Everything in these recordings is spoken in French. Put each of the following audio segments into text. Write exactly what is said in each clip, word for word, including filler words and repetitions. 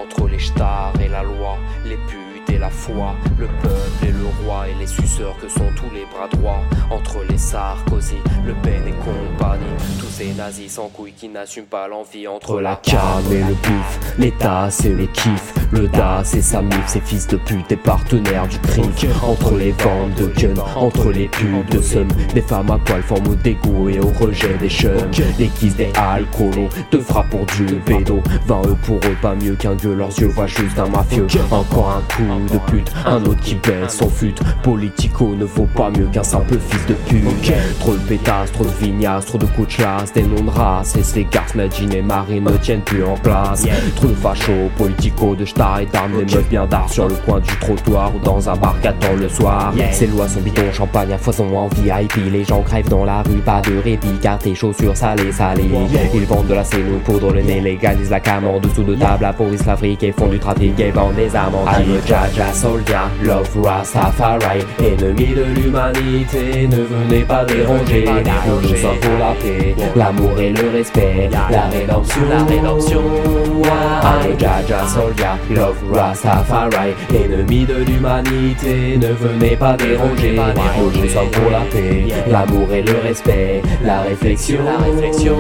entre les stars et la loi, les putes et la foi, le peuple et le roi et les suceurs que sont tous les bras droits, entre les Sarkozy, Le Pen et compagnie, tous ces nazis sans couilles qui n'assument pas l'envie, entre la cam et le bif, l'État c'est les kiffs, le D A c'est sa mif, ces fils de pute et partenaires du crime, entre les ventes de guns, entre les pubs de seum, des femmes à poil forme au dégoût et au rejet des chums, des kisses des alcoolos, te frappent pour du bédo, vingt eux pour eux pas mieux qu'un dieu, leurs yeux voient juste un mafieux, encore un coup de pute, un autre qui baisse son fut, politico ne vaut pas mieux qu'un simple fils de pute, trop de pétasses, trop de vignasse, trop de couchlas, des noms de race, et ces garces Nadine et Marie ne tiennent plus en place, trop de fachos, politico, de star et d'armes, des meufs bien d'art sur le coin du trottoir ou dans un bar qu'attend le soir, ces lois sont bidons, champagne à foison en V I P, les gens crèvent dans la rue, pas de répit car tes chaussures salées salées, ils vendent de la sénou, poudre le nez, légalisent la cam en dessous de table, appauvissent l'Afrique et font du trafic et vendent des armes en I'm a Jaja soldier, love Rastafari, ennemi de l'humanité, ne venez pas déranger, nous nous sommes pour la paix, l'amour et le respect, la rédemption, la rédemption. I'm a Jaja soldier, love Rastafari, ennemi de l'humanité, ne venez pas déranger, nous nous sommes pour la paix, l'amour et le respect, la réflexion, la réflexion.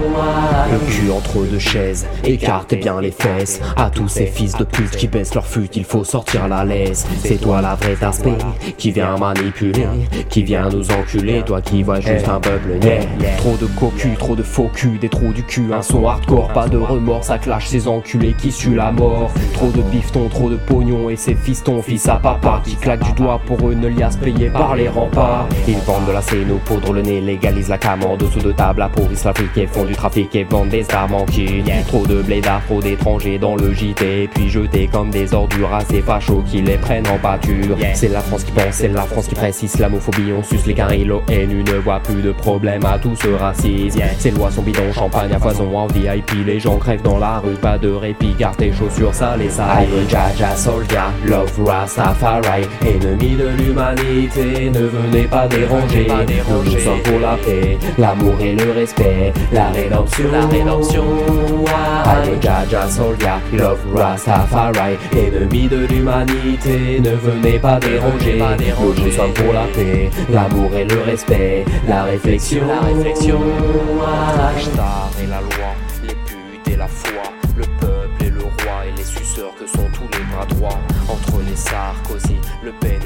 Le cul entre deux chaises, écartez bien les fesses, à tous ces fils de pute qui baissent leur fut, il faut sortir la laisse. C'est toi la vraie aspect qui vient manipuler, qui vient nous enculer, toi qui vois juste un peuple net. Trop de cocu, trop de faux cul, des trous du cul, un son hardcore, pas de remords, ça clash ces enculés qui suent la mort. Trop de bifton, trop de pognon et ces fistons, fils à papa qui claquent du doigt pour une liasse payée par les remparts. Ils vendent de la séno, poudre le nez, légalisent la cam en dessous de table, appauvrissent l'Afrique et font du trafic et vendent des armes en kit. Trop de blédards, trop d'étrangers dans le J T, puis jetés comme des ordures à ces fachos qui les prennent en pâture. C'est la France qui pense, c'est la France qui presse islamophobie, on suce les carils, l'O N U ne voit plus de problème à tout ce racisme. Ces lois sont bidons, champagne à foison en V I P, les gens crèvent dans la rue, pas de répit, garde tes chaussures sales et salées. I'm a Jaja soldier, love Rastafari, ennemi de l'humanité, ne venez pas déranger, nous nous sommes pour la paix, l'amour et le respect, la rédemption, la rédemption. I'm a Jaja soldier, love Rastafari, ennemi de l'humanité, ne venez pas déranger, nous nous sommes pour la paix, l'amour et le respect, la réflexion, la réflexion. La star et la loi, les putes et la foi, le peuple et le roi et les suceurs que sont tous les bras droits, entre les Sarkozy, Le Pen